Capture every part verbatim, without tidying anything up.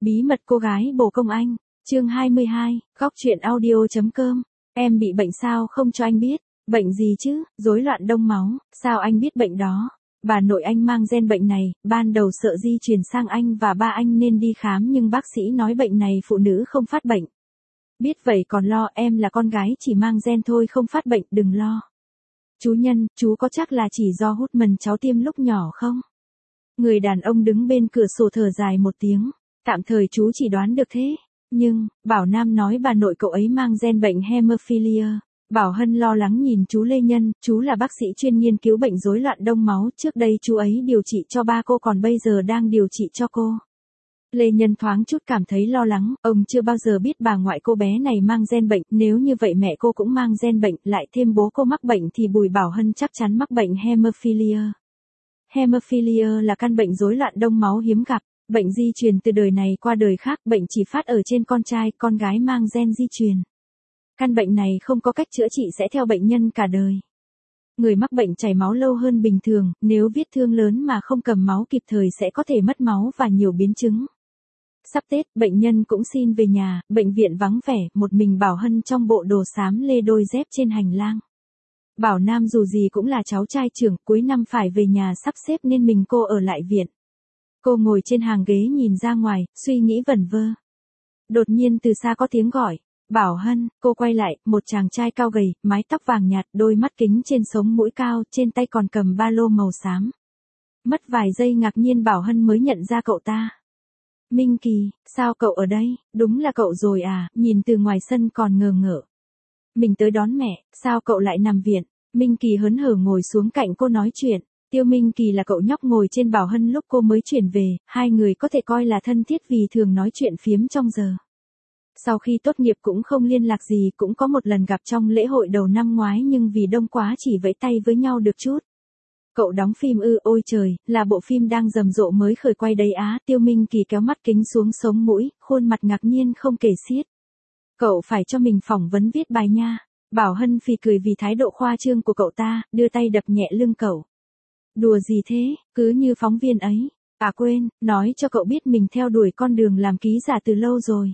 Bí mật cô gái bồ công anh, chương hai mươi hai, góc truyện audio.com. Em bị bệnh sao không cho anh biết? Bệnh gì chứ? Rối loạn đông máu, sao anh biết bệnh đó? Bà nội anh mang gen bệnh này, ban đầu sợ di truyền sang anh và ba anh nên đi khám nhưng bác sĩ nói bệnh này phụ nữ không phát bệnh. Biết vậy còn lo, em là con gái chỉ mang gen thôi không phát bệnh, đừng lo. Chú Nhân, chú có chắc là chỉ do hút mần cháu tiêm lúc nhỏ không? Người đàn ông đứng bên cửa sổ thở dài một tiếng. Tạm thời chú chỉ đoán được thế. Nhưng, Bảo Nam nói bà nội cậu ấy mang gen bệnh hemophilia. Bảo Hân lo lắng nhìn chú Lê Nhân, chú là bác sĩ chuyên nghiên cứu bệnh rối loạn đông máu, trước đây chú ấy điều trị cho ba cô còn bây giờ đang điều trị cho cô. Lê Nhân thoáng chút cảm thấy lo lắng, ông chưa bao giờ biết bà ngoại cô bé này mang gen bệnh, nếu như vậy mẹ cô cũng mang gen bệnh, lại thêm bố cô mắc bệnh thì Bùi Bảo Hân chắc chắn mắc bệnh hemophilia. Hemophilia là căn bệnh rối loạn đông máu hiếm gặp. Bệnh di truyền từ đời này qua đời khác, bệnh chỉ phát ở trên con trai, con gái mang gen di truyền. Căn bệnh này không có cách chữa trị sẽ theo bệnh nhân cả đời. Người mắc bệnh chảy máu lâu hơn bình thường, nếu vết thương lớn mà không cầm máu kịp thời sẽ có thể mất máu và nhiều biến chứng. Sắp Tết, bệnh nhân cũng xin về nhà, bệnh viện vắng vẻ, một mình Bảo Hân trong bộ đồ xám lê đôi dép trên hành lang. Bảo Nam dù gì cũng là cháu trai trưởng, cuối năm phải về nhà sắp xếp nên mình cô ở lại viện. Cô ngồi trên hàng ghế nhìn ra ngoài, suy nghĩ vẩn vơ. Đột nhiên từ xa có tiếng gọi. Bảo Hân, cô quay lại, một chàng trai cao gầy, mái tóc vàng nhạt, đôi mắt kính trên sống mũi cao, trên tay còn cầm ba lô màu xám. Mất vài giây ngạc nhiên Bảo Hân mới nhận ra cậu ta. Minh Kỳ, sao cậu ở đây? Đúng là cậu rồi à, nhìn từ ngoài sân còn ngờ ngợ. Mình tới đón mẹ, sao cậu lại nằm viện? Minh Kỳ hớn hở ngồi xuống cạnh cô nói chuyện. Tiêu Minh Kỳ là cậu nhóc ngồi trên Bảo Hân lúc cô mới chuyển về, hai người có thể coi là thân thiết vì thường nói chuyện phiếm trong giờ. Sau khi tốt nghiệp cũng không liên lạc gì, cũng có một lần gặp trong lễ hội đầu năm ngoái nhưng vì đông quá chỉ vẫy tay với nhau được chút. Cậu đóng phim ư? Ôi trời, là bộ phim đang rầm rộ mới khởi quay đấy á. Tiêu Minh Kỳ kéo mắt kính xuống sống mũi, khuôn mặt ngạc nhiên không kể xiết. Cậu phải cho mình phỏng vấn viết bài nha. Bảo Hân phì cười vì thái độ khoa trương của cậu ta, đưa tay đập nhẹ lưng cậu. Đùa gì thế, cứ như phóng viên ấy. À quên, nói cho cậu biết mình theo đuổi con đường làm ký giả từ lâu rồi.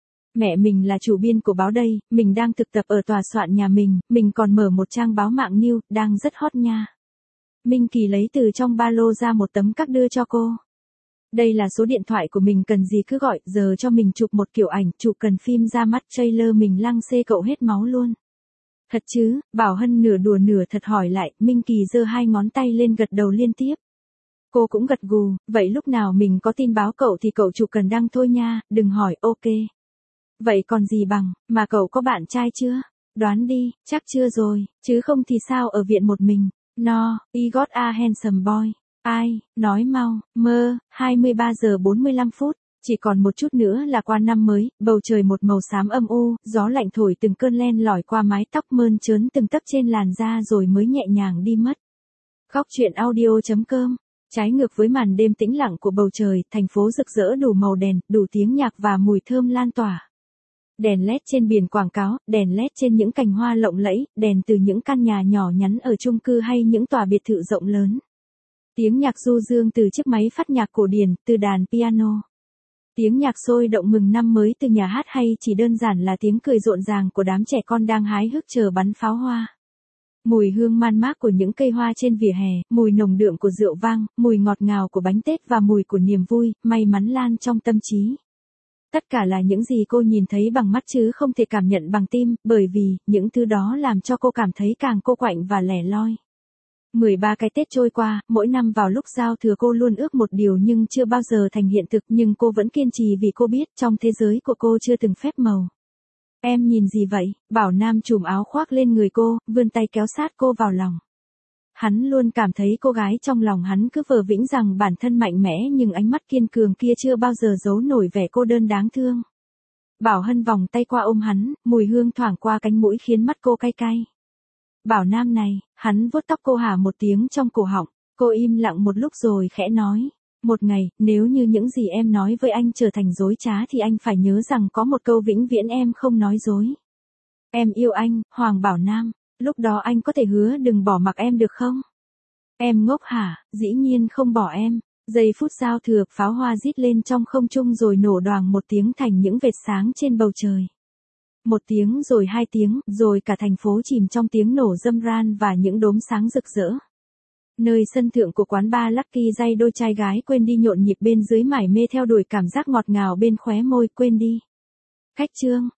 Mẹ mình là chủ biên của báo đây, mình đang thực tập ở tòa soạn nhà mình, mình còn mở một trang báo mạng new, đang rất hot nha. Minh Kỳ lấy từ trong ba lô ra một tấm card đưa cho cô. Đây là số điện thoại của mình, cần gì cứ gọi, giờ cho mình chụp một kiểu ảnh, chụp cần phim ra mắt trailer mình lăng xê cậu hết máu luôn. Thật chứ? Bảo Hân nửa đùa nửa thật hỏi lại, Minh Kỳ giơ hai ngón tay lên gật đầu liên tiếp. Cô cũng gật gù, vậy lúc nào mình có tin báo cậu thì cậu chụp cần đăng thôi nha, đừng hỏi, ok. Vậy còn gì bằng, mà cậu có bạn trai chưa? Đoán đi, chắc chưa rồi, chứ không thì sao ở viện một mình. No, I got a handsome boy. Ai, nói mau, mơ, hai mươi ba giờ bốn mươi lăm phút. Chỉ còn một chút nữa là qua năm mới, bầu trời một màu xám âm u, gió lạnh thổi từng cơn len lỏi qua mái tóc mơn trớn từng tấc trên làn da rồi mới nhẹ nhàng đi mất. Góc truyện audio.com. Trái ngược với màn đêm tĩnh lặng của bầu trời, thành phố rực rỡ đủ màu đèn, đủ tiếng nhạc và mùi thơm lan tỏa. Đèn led trên biển quảng cáo, đèn led trên những cành hoa lộng lẫy, đèn từ những căn nhà nhỏ nhắn ở chung cư hay những tòa biệt thự rộng lớn. Tiếng nhạc du dương từ chiếc máy phát nhạc cổ điển, từ đàn piano. Tiếng nhạc sôi động mừng năm mới từ nhà hát hay chỉ đơn giản là tiếng cười rộn ràng của đám trẻ con đang hái hức chờ bắn pháo hoa. Mùi hương man mác của những cây hoa trên vỉa hè, mùi nồng đượm của rượu vang, mùi ngọt ngào của bánh tết và mùi của niềm vui, may mắn lan trong tâm trí. Tất cả là những gì cô nhìn thấy bằng mắt chứ không thể cảm nhận bằng tim, bởi vì, những thứ đó làm cho cô cảm thấy càng cô quạnh và lẻ loi. mười ba cái Tết trôi qua, mỗi năm vào lúc giao thừa cô luôn ước một điều nhưng chưa bao giờ thành hiện thực, nhưng cô vẫn kiên trì vì cô biết trong thế giới của cô chưa từng phép màu. Em nhìn gì vậy? Bảo Nam trùm áo khoác lên người cô, vươn tay kéo sát cô vào lòng. Hắn luôn cảm thấy cô gái trong lòng hắn cứ vờ vĩnh rằng bản thân mạnh mẽ nhưng ánh mắt kiên cường kia chưa bao giờ giấu nổi vẻ cô đơn đáng thương. Bảo Hân vòng tay qua ôm hắn, mùi hương thoảng qua cánh mũi khiến mắt cô cay cay. Bảo Nam này, hắn vuốt tóc cô hả một tiếng trong cổ họng, cô im lặng một lúc rồi khẽ nói. Một ngày, nếu như những gì em nói với anh trở thành dối trá thì anh phải nhớ rằng có một câu vĩnh viễn em không nói dối. Em yêu anh, Hoàng Bảo Nam, lúc đó anh có thể hứa đừng bỏ mặc em được không? Em ngốc hả? Dĩ nhiên không bỏ em. Giây phút giao thừa, pháo hoa rít lên trong không trung rồi nổ đoàng một tiếng thành những vệt sáng trên bầu trời. Một tiếng rồi hai tiếng, rồi cả thành phố chìm trong tiếng nổ râm ran và những đốm sáng rực rỡ. Nơi sân thượng của quán bar Lucky Day, đôi trai gái quên đi nhộn nhịp bên dưới mải mê theo đuổi cảm giác ngọt ngào bên khóe môi, quên đi. Khách trương,